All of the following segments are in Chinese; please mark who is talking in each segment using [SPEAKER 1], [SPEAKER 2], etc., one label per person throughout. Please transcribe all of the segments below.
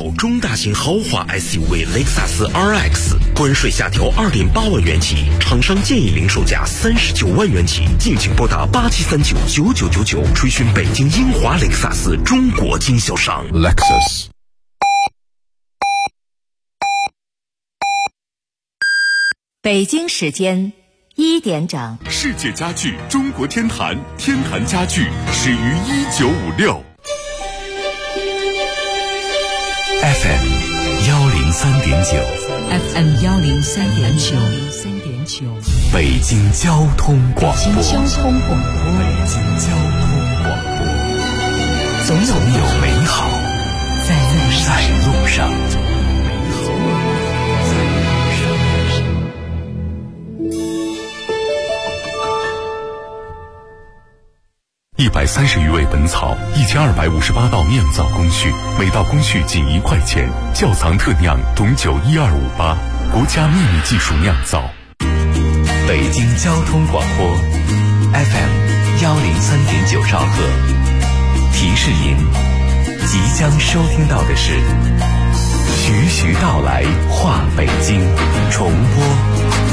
[SPEAKER 1] 口中大型豪华 SUV 雷克萨斯 RX， 关税下调2.8万元起，厂商建议零售价39万元起，敬请拨打87399999，垂询北京英华雷克萨斯中国经销商。Lexus。
[SPEAKER 2] 北京时间1点整，
[SPEAKER 3] 世界家具中国天坛，天坛家具始于1956。
[SPEAKER 1] FM 103.9
[SPEAKER 2] FM 103.9，
[SPEAKER 1] 北京交通广播。
[SPEAKER 2] 北京交通广播，总有美好在路上。
[SPEAKER 3] 130余味本草，1258道酿造工序，每道工序仅1块钱。窖藏特酿董酒12588，国家秘密技术酿造。
[SPEAKER 1] 北京交通广播 FM 103.9兆赫。提示您，即将收听到的是徐徐道来话北京重播。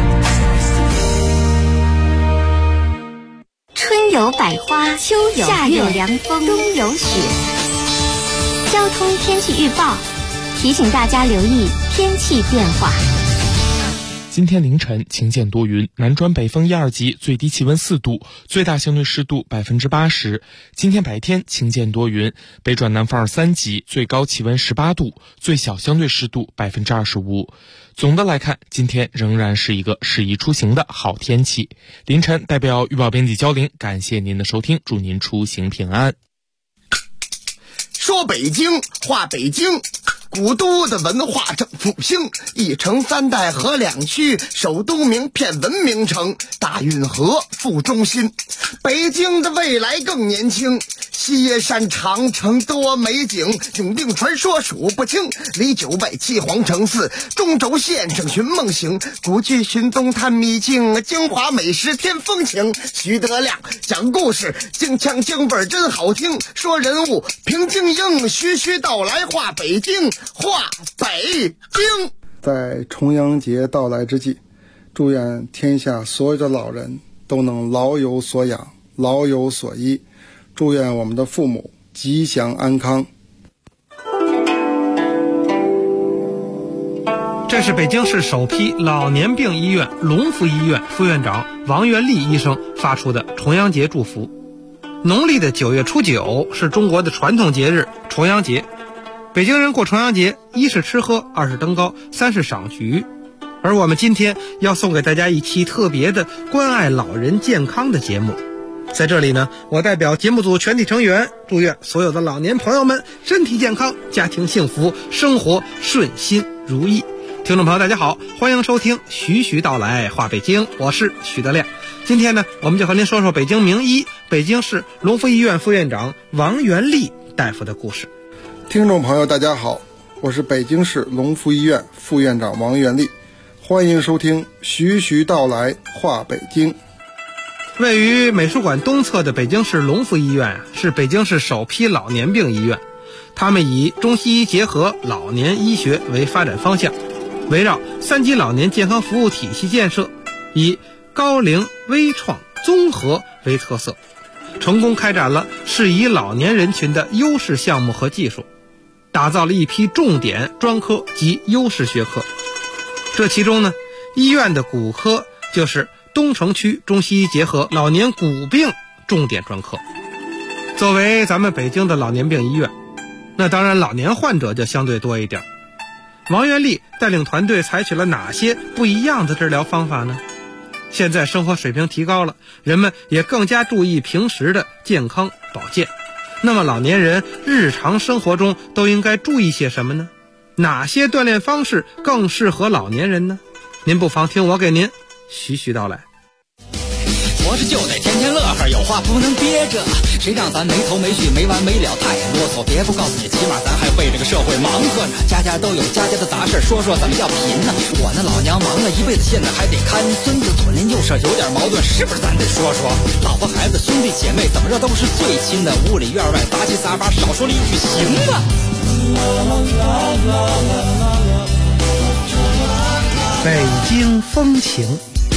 [SPEAKER 4] 春有百花，秋有夏有凉风，冬有雪。交通天气预报提醒大家留意天气变化。
[SPEAKER 5] 今天凌晨晴间多云，南转北风1、2级，最低气温4度，最大相对湿度80%。今天白天晴间多云，北转南风2、3级，最高气温18度，最小相对湿度25%。总的来看，今天仍然是一个适宜出行的好天气。凌晨代表预报编辑焦玲，感谢您的收听，祝您出行平安。
[SPEAKER 6] 说北京话北京，古都的文化正复兴，一城3代合2区，首都名片文明城，大运河副中心。北京的未来更年轻，西山长城多美景，永定传说数不清，离900七皇城寺，中轴线上寻梦行，古剧寻踪探秘境，京华美食添风情。徐德亮讲故事，京腔京味真好听，说人物平静应，徐徐道来话北京，话北京。
[SPEAKER 7] 在重阳节到来之际，祝愿天下所有的老人都能老有所养，老有所依，祝愿我们的父母吉祥安康。
[SPEAKER 8] 这是北京市首批老年病医院龙福医院副院长王元利医生发出的重阳节祝福。农历的9月初9是中国的传统节日重阳节。北京人过重阳节，1是吃喝，2是登高，3是赏菊。而我们今天要送给大家一期特别的关爱老人健康的节目。在这里呢，我代表节目组全体成员，祝愿所有的老年朋友们身体健康，家庭幸福，生活顺心如意。听众朋友大家好，欢迎收听徐徐道来话北京，我是徐德亮。今天呢，我们就和您说说北京名医、北京市龙福医院副院长王元利大夫的故事。
[SPEAKER 7] 听众朋友大家好，我是北京市龙福医院副院长王元利，欢迎收听徐徐道来话北京。
[SPEAKER 8] 位于美术馆东侧的北京市龙福医院是北京市首批老年病医院，他们以中西医结合老年医学为发展方向，围绕3级老年健康服务体系建设，以高龄、微创、综合为特色，成功开展了适宜老年人群的优势项目和技术，打造了一批重点专科及优势学科。这其中呢，医院的骨科就是东城区中西医结合老年骨病重点专科。作为咱们北京的老年病医院，那当然老年患者就相对多一点。王元利带领团队采取了哪些不一样的治疗方法呢？现在生活水平提高了，人们也更加注意平时的健康保健。那么老年人日常生活中都应该注意些什么呢？哪些锻炼方式更适合老年人呢？您不妨听我给您徐徐道来。
[SPEAKER 9] 活着就得天天乐呵，有话不能憋着，谁让咱没头没绪没完没了太啰嗦，别不告诉你，起码咱还为这个社会忙活着，家家都有家家的杂事，说说怎么叫贫呢？我那老娘忙了一辈子，现在还得看孙子，左邻右舍有点矛盾，是不是咱得说说？老婆孩子兄弟姐妹怎么着都是最亲的，屋里院外杂七杂八，少说了一句行吧。
[SPEAKER 8] 北京风情。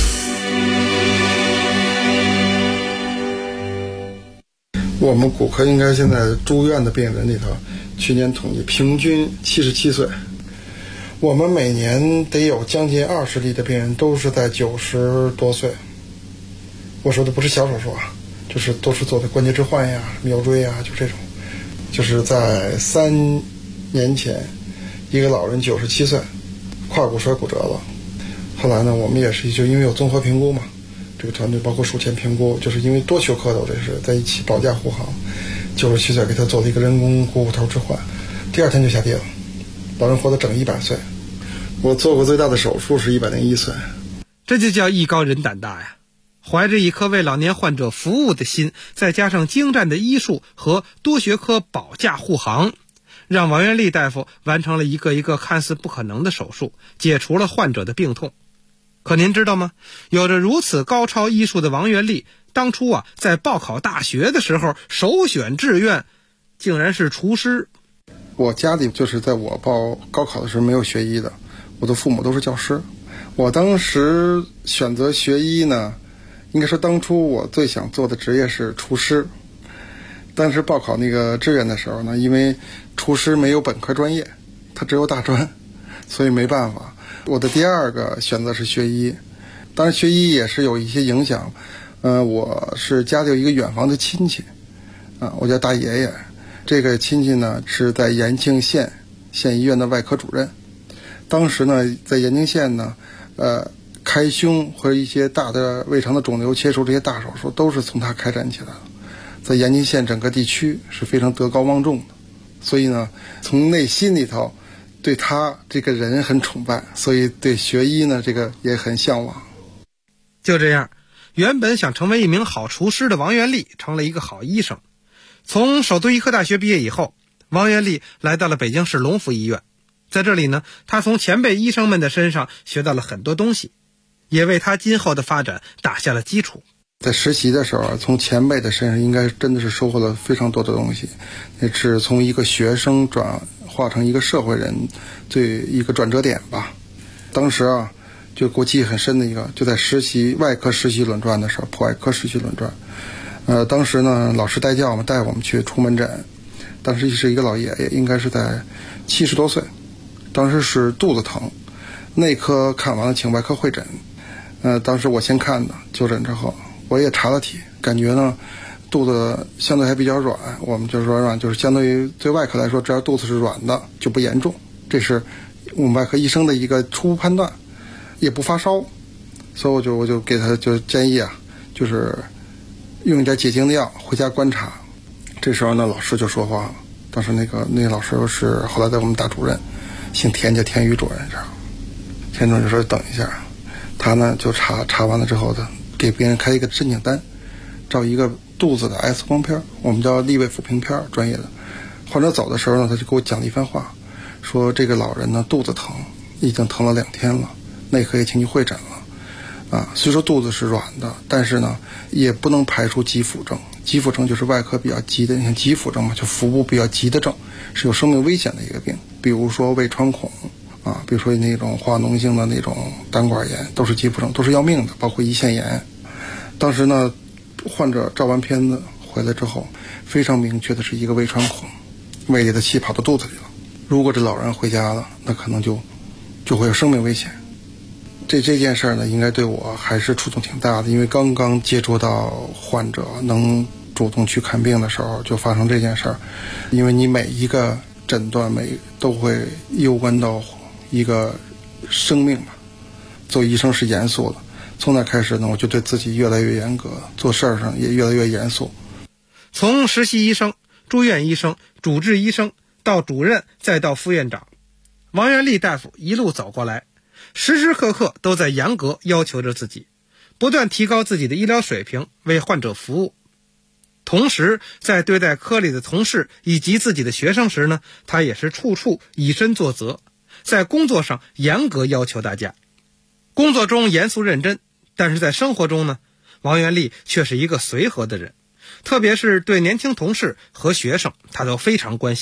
[SPEAKER 7] 我们骨科应该现在住院的病人里头，去年统计平均77岁。我们每年得有将近20例的病人都是在90多岁。我说的不是小手术啊，就是都是做的关节置换呀、腰椎啊，就这种。就是在3年前，一个老人97岁，胯骨摔骨折了。后来呢，我们也是就因为有综合评估嘛，这个团队包括术前评估，就是因为多休克的，这是在一起保驾护航。97岁给他做了一个人工股骨头置换，第2天就下地了，老人活得整100岁。我做过最大的手术是101岁，
[SPEAKER 8] 这就叫艺高人胆大呀！怀着一颗为老年患者服务的心，再加上精湛的医术和多学科保驾护航，让王元利大夫完成了一个一个看似不可能的手术，解除了患者的病痛。可您知道吗？有着如此高超医术的王元利，当初在报考大学的时候，首选志愿竟然是厨师。
[SPEAKER 7] 我家里就是在我报高考的时候没有学医的，我的父母都是教师。我当时选择学医呢，应该说当初我最想做的职业是厨师。当时报考那个志愿的时候呢，因为厨师没有本科专业，他只有大专，所以没办法。我的第2个选择是学医，当然学医也是有一些影响。我是家里有一个远房的亲戚，我叫大爷爷。这个亲戚呢是在延庆县医院的外科主任。当时呢，在延庆县呢，开胸和一些大的胃肠的肿瘤切除这些大手术都是从他开展起来的，在延庆县整个地区是非常德高望重的。所以呢，从内心里头对他这个人很崇拜，所以对学医呢这个也很向往。
[SPEAKER 8] 就这样，原本想成为一名好厨师的王元利成了一个好医生。从首都医科大学毕业以后，王元利来到了北京市隆福医院。在这里呢，他从前辈医生们的身上学到了很多东西，也为他今后的发展打下了基础。
[SPEAKER 7] 在实习的时候，从前辈的身上应该真的是收获了非常多的东西，也是从一个学生转化成一个社会人一个转折点吧。当时就给我记忆很深的一个，就在外科实习轮转的时候，普外科实习轮转。当时呢，老师带我们去出门诊，当时是一个老爷爷，应该是在70多岁，当时是肚子疼，内科看完了请外科会诊。当时我先看的，就诊之后我也查了体，感觉呢肚子相对还比较软，我们就说就是相对于对外科来说，只要肚子是软的就不严重，这是我们外科医生的一个初步判断，也不发烧。所以我就给他就建议就是用一点解痉的药回家观察。这时候呢，老师就说话了。当时那个老师是后来在我们大主任，姓田，叫田宇主任。田主任就说等一下，他呢就查完了之后呢，给别人开一个申请单，照一个肚子的 X 光片，我们叫立位抚平片，专业的。患者走的时候呢，他就给我讲了一番话，说这个老人呢肚子疼，已经疼了2天了，内科也请去会诊了。虽说肚子是软的，但是呢也不能排除急腹症。急腹症就是外科比较急的，像急腹症嘛，就腹部比较急的症，是有生命危险的一个病。比如说胃穿孔比如说那种化脓性的那种胆管炎，都是急腹症，都是要命的，包括胰腺炎。当时呢，患者照完片子回来之后，非常明确的是一个胃穿孔，胃里的气跑到肚子里了。如果这老人回家了，那可能就会有生命危险。这件事呢，应该对我还是触动挺大的，因为刚刚接触到患者能主动去看病的时候，就发生这件事儿。因为你每一个诊断都会攸关到一个生命嘛，做医生是严肃的。从那开始呢，我就对自己越来越严格，做事儿上也越来越严肃。
[SPEAKER 8] 从实习医生、住院医生、主治医生到主任，再到副院长，王元利大夫一路走过来，时时刻刻都在严格要求着自己，不断提高自己的医疗水平，为患者服务。同时在对待科里的同事以及自己的学生时呢，他也是处处以身作则，在工作上严格要求大家。工作中严肃认真，但是在生活中呢，王元利却是一个随和的人，特别是对年轻同事和学生，他都非常关心，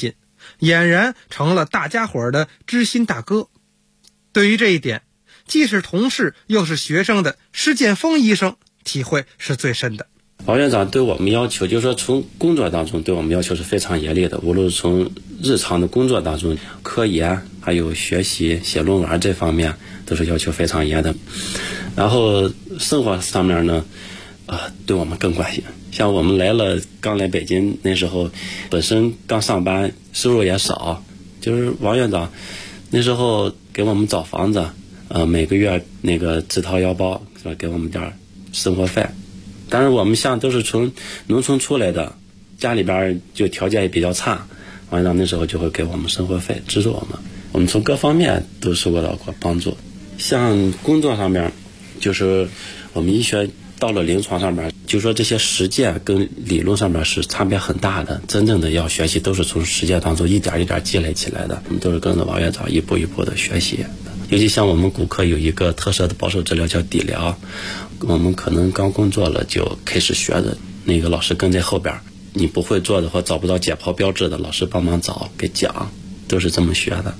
[SPEAKER 8] 俨然成了大家伙的知心大哥。对于这一点，既是同事又是学生的施建峰医生体会是最深的。
[SPEAKER 10] 王院长对我们要求，就是说从工作当中对我们要求是非常严厉的，无论是从日常的工作当中，科研还有学习写论文这方面都是要求非常严的。然后生活上面呢对我们更关心。像我们刚来北京那时候，本身刚上班，收入也少，就是王院长那时候给我们找房子，每个月那个自掏腰包是吧，给我们点生活费。但是我们像都是从农村出来的，家里边就条件也比较差，王院长那时候就会给我们生活费，资助我们从各方面都受到过帮助。像工作上面，就是我们医学到了临床上面，就说这些实践跟理论上面是差别很大的，真正的要学习都是从实践当中一点一点积累起来的，我们都是跟着王院长一步一步的学习。尤其像我们骨科有一个特色的保守治疗叫底疗，我们可能刚工作了就开始学的，那个老师跟在后边，你不会做的或找不到解剖标志的，老师帮忙找给讲，都是这么学的。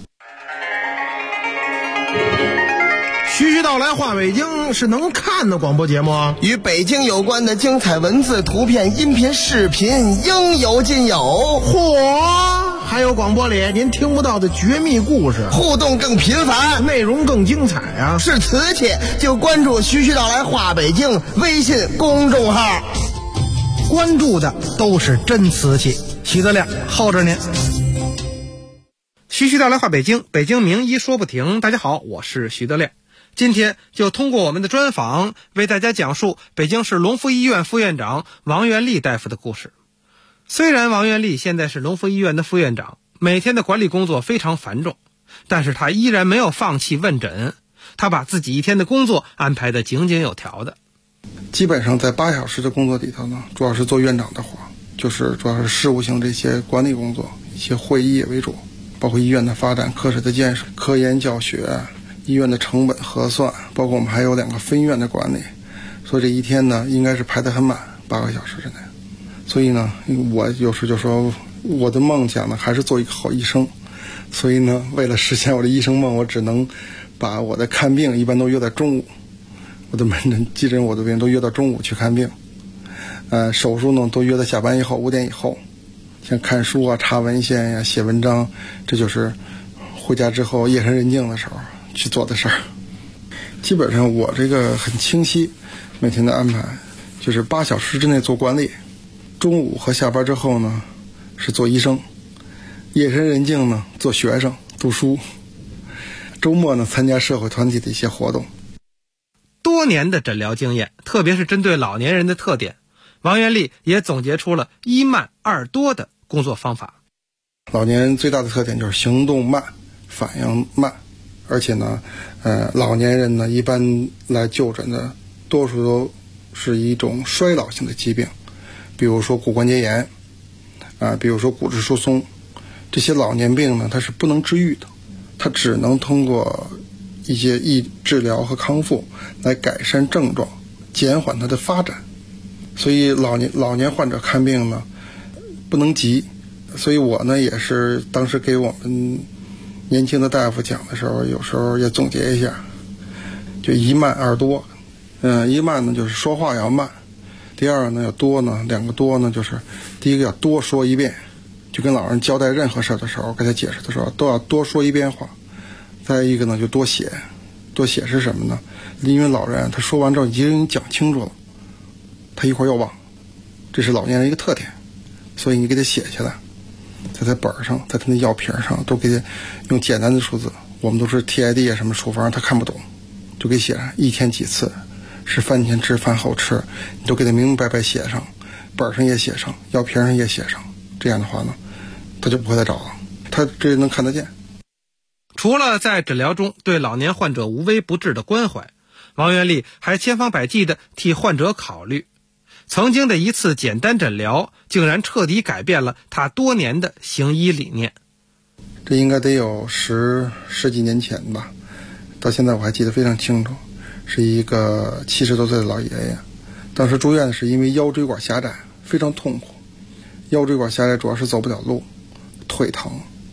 [SPEAKER 11] 徐徐道来话北京是能看的广播节目，
[SPEAKER 6] 与北京有关的精彩文字、图片、音频、视频应有尽有。
[SPEAKER 11] 嚯！还有广播里您听不到的绝密故事，
[SPEAKER 6] 互动更频繁，
[SPEAKER 11] 内容更精彩啊！
[SPEAKER 6] 是瓷器就关注徐徐道来话北京微信公众号，
[SPEAKER 11] 关注的都是真瓷器。徐德亮候着您。
[SPEAKER 8] 徐徐道来话北京，北京名医说不停。大家好，我是徐德亮。今天就通过我们的专访，为大家讲述北京市隆福医院副院长王元利大夫的故事。虽然王元利现在是隆福医院的副院长，每天的管理工作非常繁重，但是他依然没有放弃问诊，他把自己一天的工作安排得井井有条的。
[SPEAKER 7] 基本上在8小时的工作里头呢，主要是做院长的活，就是主要是事务性这些管理工作，一些会议为主，包括医院的发展、科室的建设、科研教学、医院的成本核算，包括我们还有2个分院的管理，所以这一天呢应该是排得很满，8个小时之内。所以呢，我有时就说我的梦想呢还是做一个好医生，所以呢为了实现我的医生梦，我只能把我的看病一般都约在中午，我的门诊、急诊我的病都约到中午去看病，手术呢都约在下班以后5点以后，像看书啊、查文献呀、写文章，这就是回家之后夜深人静的时候去做的事儿。基本上我这个很清晰，每天的安排就是8小时之内做管理，中午和下班之后呢是做医生，夜深人静呢做学生读书，周末呢参加社会团体的一些活动。
[SPEAKER 8] 多年的诊疗经验，特别是针对老年人的特点，王元利也总结出了1慢2多的工作方法。
[SPEAKER 7] 老年人最大的特点就是行动慢、反应慢，而且呢老年人呢一般来就诊的多数都是一种衰老性的疾病，比如说骨关节炎比如说骨质疏松，这些老年病呢它是不能治愈的，它只能通过一些治疗和康复来改善症状，减缓它的发展。所以老年患者看病呢不能急，所以我呢也是当时给我们年轻的大夫讲的时候，有时候也总结一下，就1慢2多。1慢呢就是说话要慢，第二呢要多呢，2个多呢就是第一个要多说一遍，就跟老人交代任何事的时候，给他解释的时候都要多说一遍话。再一个呢就多写，多写是什么呢？因为老人他说完之后，你给你讲清楚了，他一会儿又忘，这是老年人一个特点，所以你给他写下来，在他本上，在他那药瓶上都给他用简单的数字，我们都是 TID 什么处方他看不懂，就给写上1天几次，是饭前吃饭后吃，你都给他明明白白写上，本上也写上，药瓶上也写上，这样的话呢他就不会再找了，他这能看得见。
[SPEAKER 8] 除了在诊疗中对老年患者无微不至的关怀，王元利还千方百计地替患者考虑。曾经的一次简单诊疗，竟然彻底改变了他多年的行医理念。
[SPEAKER 7] 这应该得有十几年前吧，到现在我还记得非常清楚，是一个70多岁的老爷爷，当时住院是因为腰椎管狭窄，非常痛苦。腰椎管狭窄主要是走不了路，腿疼，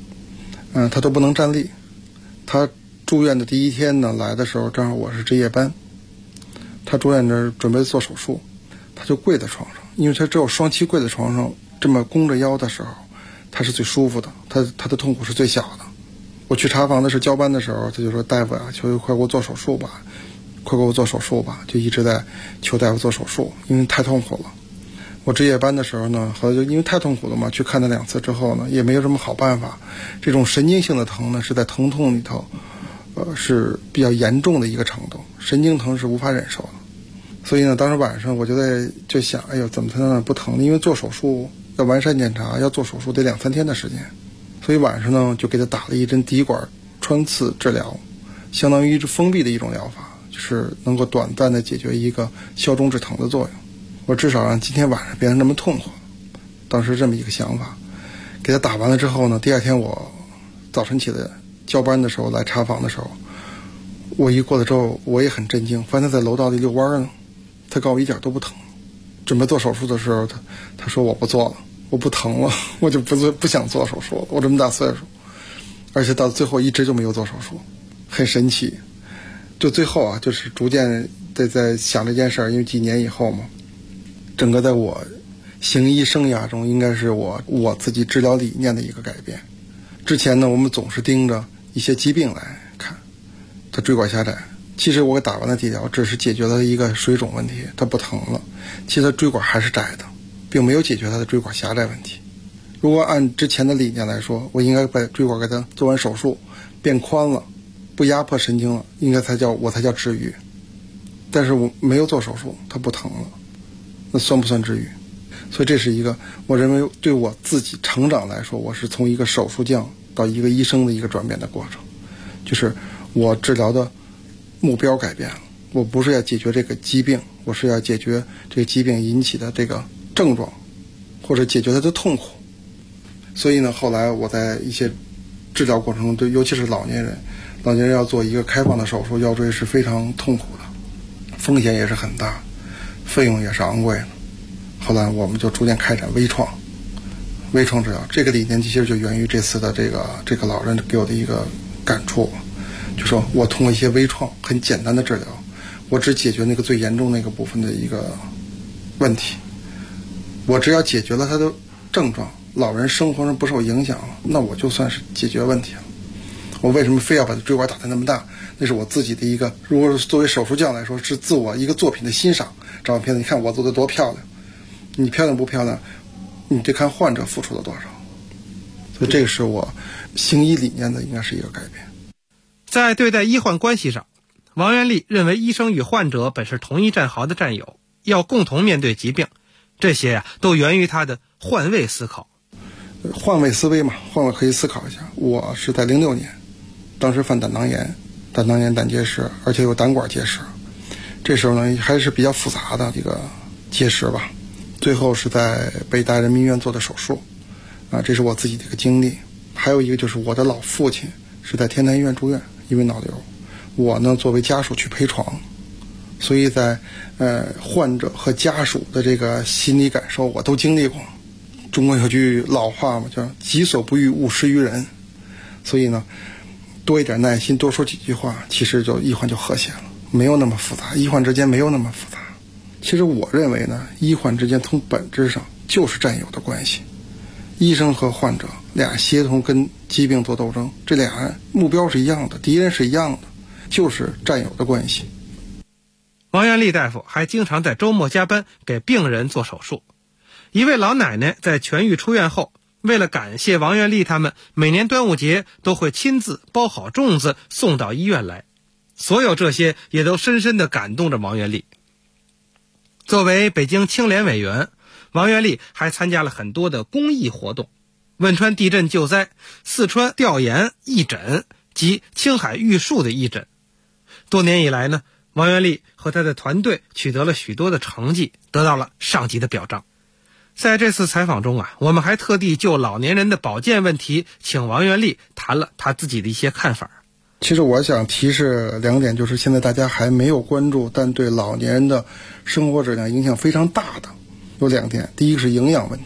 [SPEAKER 7] 他都不能站立。他住院的第一天呢，来的时候正好我是值夜班，他住院这准备做手术，他就跪在床上，因为他只有双膝跪在床上，这么弓着腰的时候，他是最舒服的，他的痛苦是最小的。我去查房的是交班的时候，他就说大夫啊，求快给我做手术吧，快给我做手术吧，就一直在求大夫做手术，因为太痛苦了。我值夜班的时候呢，后来就因为太痛苦了嘛，去看他2次之后呢，也没有什么好办法。这种神经性的疼呢，是在疼痛里头，是比较严重的一个程度，神经疼是无法忍受的。所以呢，当时晚上我就想，哎呦，怎么才能不疼呢？因为做手术要完善检查，要做手术得2-3天的时间，所以晚上呢就给他打了一针滴管穿刺治疗，相当于封闭的一种疗法，就是能够短暂的解决一个消中止疼的作用。我至少让今天晚上别人那么痛苦，当时这么一个想法。给他打完了之后呢，第二天我早晨起来交班的时候来查房的时候，我一过了之后我也很震惊，发现他在楼道里遛弯呢，他告诉我一点都不疼。准备做手术的时候，他说我不做了，我不疼了，我就不想做手术了，我这么大岁数，而且到最后一直就没有做手术，很神奇。就最后啊，就是逐渐在想这件事儿，因为几年以后嘛，整个在我行医生涯中，应该是我自己治疗理念的一个改变。之前呢，我们总是盯着一些疾病来看，他椎管狭窄，其实我给打完了滴疗，只是解决了一个水肿问题，它不疼了。其实他椎管还是窄的，并没有解决他的椎管狭窄问题。如果按之前的理念来说，我应该把椎管给他做完手术，变宽了，不压迫神经了，应该才叫治愈。但是我没有做手术，它不疼了，那算不算治愈？所以这是一个我认为对我自己成长来说，我是从一个手术匠到一个医生的一个转变的过程，就是我治疗的目标改变了，我不是要解决这个疾病，我是要解决这个疾病引起的这个症状，或者解决它的痛苦。所以呢，后来我在一些治疗过程中，尤其是老年人要做一个开放的手术，腰椎是非常痛苦的，风险也是很大，费用也是昂贵的。后来我们就逐渐开展微创治疗，这个理念其实就源于这次的这个老人给我的一个感触，就说我通过一些微创很简单的治疗，我只解决那个最严重那个部分的一个问题，我只要解决了他的症状，老人生活上不受影响了，那我就算是解决问题了。我为什么非要把椎管打得那么大？那是我自己的一个，如果是作为手术匠来说，是自我一个作品的欣赏。照片你看我做的多漂亮，你漂亮不漂亮，你得看患者付出了多少。所以这个是我行医理念的应该是一个改变。
[SPEAKER 8] 在对待医患关系上，王元利认为医生与患者本是同一战壕的战友，要共同面对疾病，这些都源于他的换位思考。
[SPEAKER 7] 换位思维嘛，换位可以思考一下。我是在06年，当时犯胆囊炎、胆结石，而且有胆管结石。这时候呢，还是比较复杂的一个结石吧。最后是在北大人民医院做的手术，这是我自己的一个经历。还有一个就是我的老父亲是在天坛医院住院，因为脑瘤。我呢作为家属去陪床，所以在患者和家属的这个心理感受我都经历过。中国有句老话嘛，叫己所不欲，勿施于人。所以呢，多一点耐心，多说几句话，其实就医患就和谐了，没有那么复杂，医患之间没有那么复杂。其实我认为呢，医患之间从本质上就是战友的关系，医生和患者俩协同跟疾病做斗争，这俩目标是一样的，敌人是一样的，就是战友的关系。
[SPEAKER 8] 王元利大夫还经常在周末加班给病人做手术。一位老奶奶在痊愈出院后，为了感谢王元利他们，每年端午节都会亲自包好粽子送到医院来。所有这些也都深深地感动着王元利。作为北京青联委员，王元利还参加了很多的公益活动，汶川地震救灾、四川调研义诊及青海玉树的义诊。多年以来呢，王元利和他的团队取得了许多的成绩，得到了上级的表彰。在这次采访中我们还特地就老年人的保健问题请王元利谈了他自己的一些看法。
[SPEAKER 7] 其实我想提示2点，就是现在大家还没有关注，但对老年人的生活质量影响非常大的有2点。第一个是营养问题，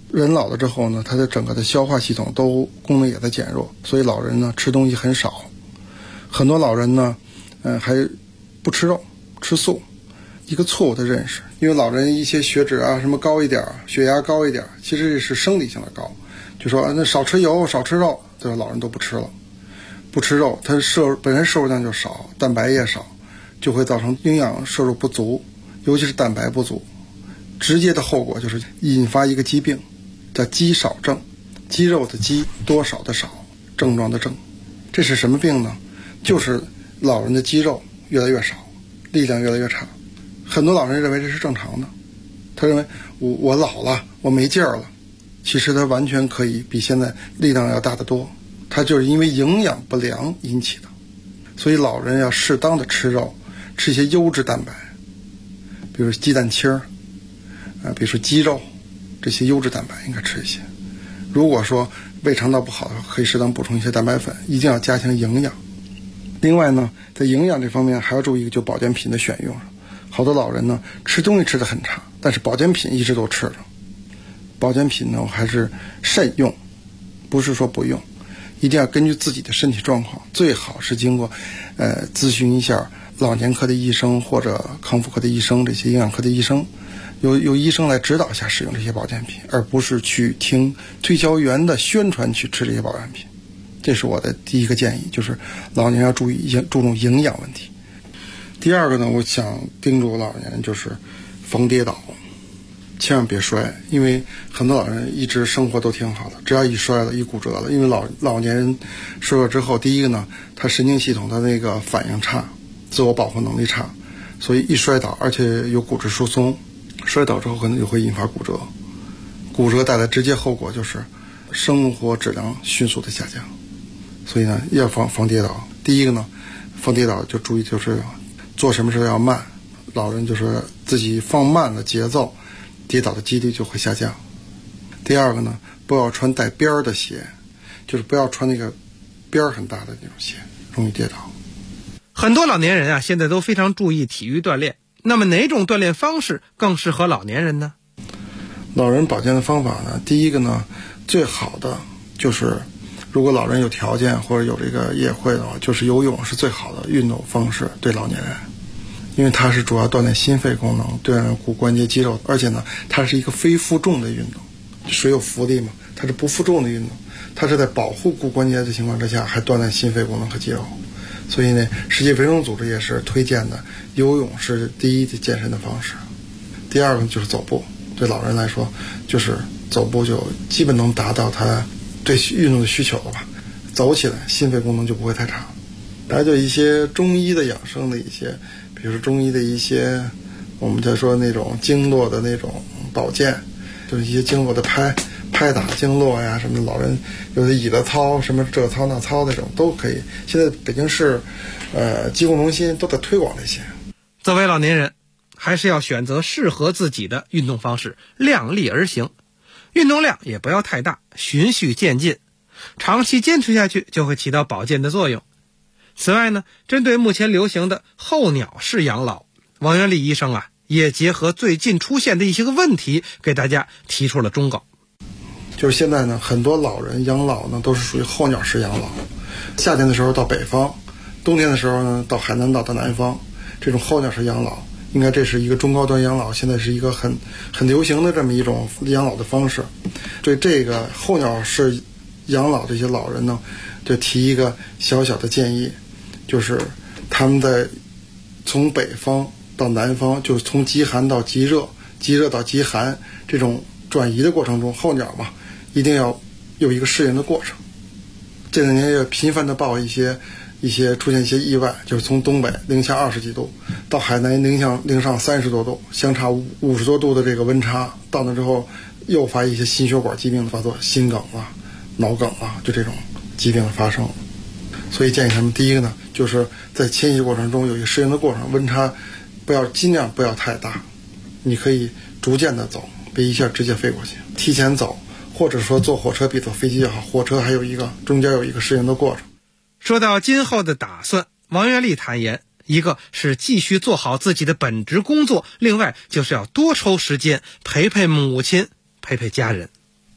[SPEAKER 7] 人老了之后呢，他的整个的消化系统都功能也在减弱，所以老人呢吃东西很少。很多老人呢，还不吃肉，吃素。一个错误的认识，因为老人一些血脂啊什么高一点，血压高一点，其实是生理性的高，就说那少吃油少吃肉，这老人都不吃了。不吃肉，它本身摄入量就少，蛋白也少，就会造成营养摄入不足，尤其是蛋白不足，直接的后果就是引发一个疾病，叫肌少症，肌肉的肌，多少的少，症状的症。这是什么病呢？就是老人的肌肉越来越少，力量越来越差。很多老人认为这是正常的，他认为我老了，我没劲儿了，其实他完全可以比现在力量要大得多，他就是因为营养不良引起的。所以老人要适当的吃肉，吃一些优质蛋白，比如鸡蛋清比如说鸡肉，这些优质蛋白应该吃一些。如果说胃肠道不好的话，可以适当补充一些蛋白粉，一定要加强营养。另外呢，在营养这方面还要注意就保健品的选用。好多老人呢吃东西吃得很差，但是保健品一直都吃着。保健品呢还是慎用，不是说不用，一定要根据自己的身体状况，最好是经过咨询一下老年科的医生或者康复科的医生，这些营养科的医生，由医生来指导下使用这些保健品，而不是去听推销员的宣传去吃这些保健品。这是我的第一个建议，就是老年要注重营养问题。第二个呢，我想叮嘱老年人就是防跌倒，千万别摔，因为很多老人一直生活都挺好的，只要一摔了一骨折了，因为老年人摔了之后，第一个呢，他神经系统的那个反应差，自我保护能力差，所以一摔倒，而且有骨质疏松，摔倒之后可能就会引发骨折，骨折带来直接后果就是生活质量迅速的下降。所以呢，要防跌倒。第一个呢，防跌倒就注意就是做什么事要慢，老人就是自己放慢了节奏，跌倒的几率就会下降。第二个呢，不要穿带边儿的鞋，就是不要穿那个边儿很大的那种鞋，容易跌倒。
[SPEAKER 8] 很多老年人啊，现在都非常注意体育锻炼，那么哪种锻炼方式更适合老年人呢？
[SPEAKER 7] 老人保健的方法呢，第一个呢，最好的就是如果老人有条件或者有这个也会的话，就是游泳是最好的运动方式对老年人，因为它是主要锻炼心肺功能，锻炼骨关节肌肉，而且呢，它是一个非负重的运动。水有浮力嘛，它是不负重的运动，它是在保护骨关节的情况之下，还锻炼心肺功能和肌肉。所以呢，世界卫生组织也是推荐的，游泳是第一的健身的方式。第二个就是走步，对老人来说，就是走步就基本能达到他对运动的需求了吧，走起来心肺功能就不会太差。还有一些中医的养生的一些，比如说中医的一些我们在说那种经络的那种保健，就是一些经络的拍打经络呀，什么老人有的椅子操，什么这操那操那种都可以。现在北京市疾控中心都在推广这些。
[SPEAKER 8] 作为老年人，还是要选择适合自己的运动方式，量力而行。运动量也不要太大，循序渐进，长期坚持下去就会起到保健的作用。此外呢，针对目前流行的候鸟式养老，王元利医生啊，也结合最近出现的一些个问题，给大家提出了忠告。
[SPEAKER 7] 就是现在呢，很多老人养老呢都是属于候鸟式养老，夏天的时候到北方，冬天的时候呢到海南岛到南方，这种候鸟式养老应该这是一个中高端养老，现在是一个很流行的这么一种养老的方式。对这个候鸟式养老这些老人呢，就提一个小小的建议，就是他们在从北方到南方，就是从极寒到极热，极热到极寒这种转移的过程中，候鸟嘛，一定要有一个适应的过程。这两年也频繁的报一些出现一些意外，就是从东北零下20几度到海南零上30多度，相差50多度的这个温差，到那之后诱发一些心血管疾病的发作，心梗啊、脑梗啊，就这种疾病的发生。所以建议他们第一个呢，就是在迁徙过程中有一个适应的过程，温差尽量不要太大，你可以逐渐的走，别一下直接飞过去，提前走，或者说坐火车比坐飞机要好，火车还有中间有一个适应的过程。
[SPEAKER 8] 说到今后的打算，王元利坦言，一个是继续做好自己的本职工作，另外就是要多抽时间陪陪母亲，陪陪家人。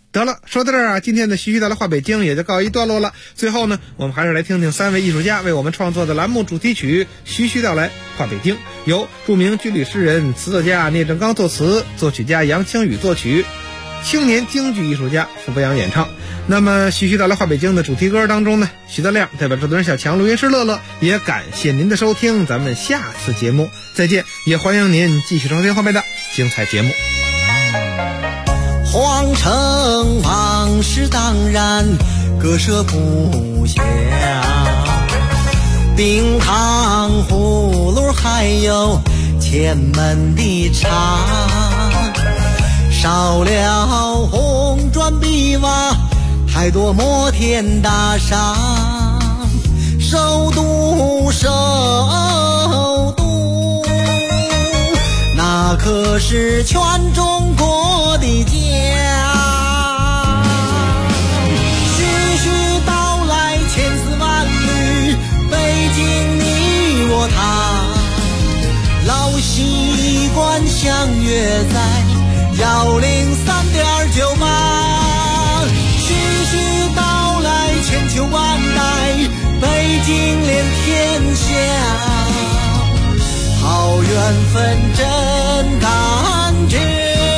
[SPEAKER 8] 得了，说到这儿啊，今天的徐徐道来话北京也就告一段落了。最后呢，我们还是来听听3位艺术家为我们创作的栏目主题曲《徐徐道来话北京》，由著名军旅诗人、词作家聂正刚作词，作曲家杨清宇作曲，青年京剧艺术家傅博洋演唱。那么徐徐道来话北京的主题歌当中呢，徐德亮代表制作人小强、录音师乐乐，也感谢您的收听，咱们下次节目再见，也欢迎您继续收听后面的精彩节目。
[SPEAKER 12] 皇城往事当然割舍不下，冰糖葫芦还有前门的茶，少了红砖碧瓦，太多摩天大厦，首都那可是全中国的家。徐徐道来千丝万缕，北京你我他，老习惯相约在103.98。徐徐道来千秋万代，北京连天下，好缘分真感觉，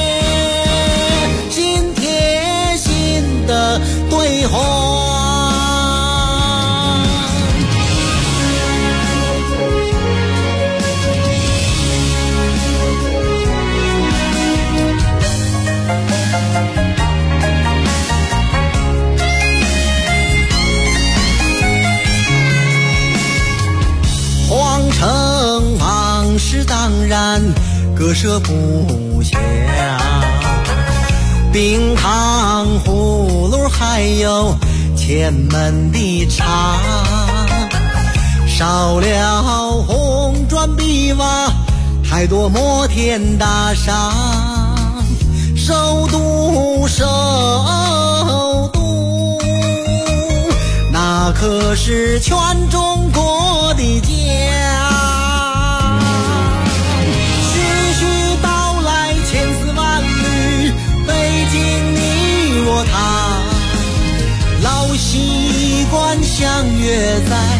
[SPEAKER 12] 心贴心的对话。皇城往事当然割舍不下，冰糖葫芦还有前门的茶，少了红砖碧瓦，太多摩天大厦，首都那可是全中国的家。徐徐道来千丝万缕，北京你我他，老习惯相约在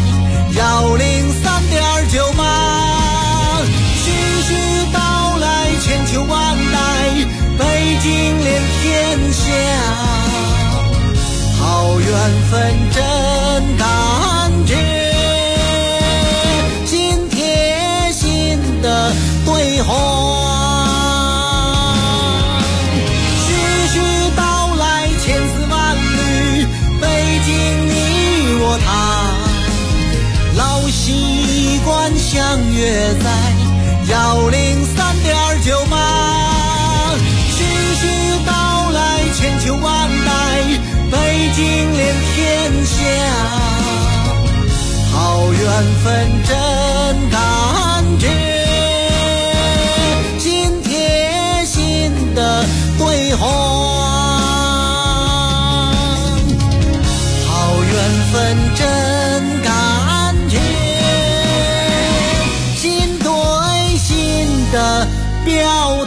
[SPEAKER 12] 103.98。徐徐道来千秋万代，北京连天下，好缘分真感觉，心贴心的对话。徐徐道来千丝万缕，北京你我他，老习惯相约在103.98。徐徐道来千秋万代，北京连天下，好缘分真感觉，心贴心的对话。好缘分真感觉，心对心的表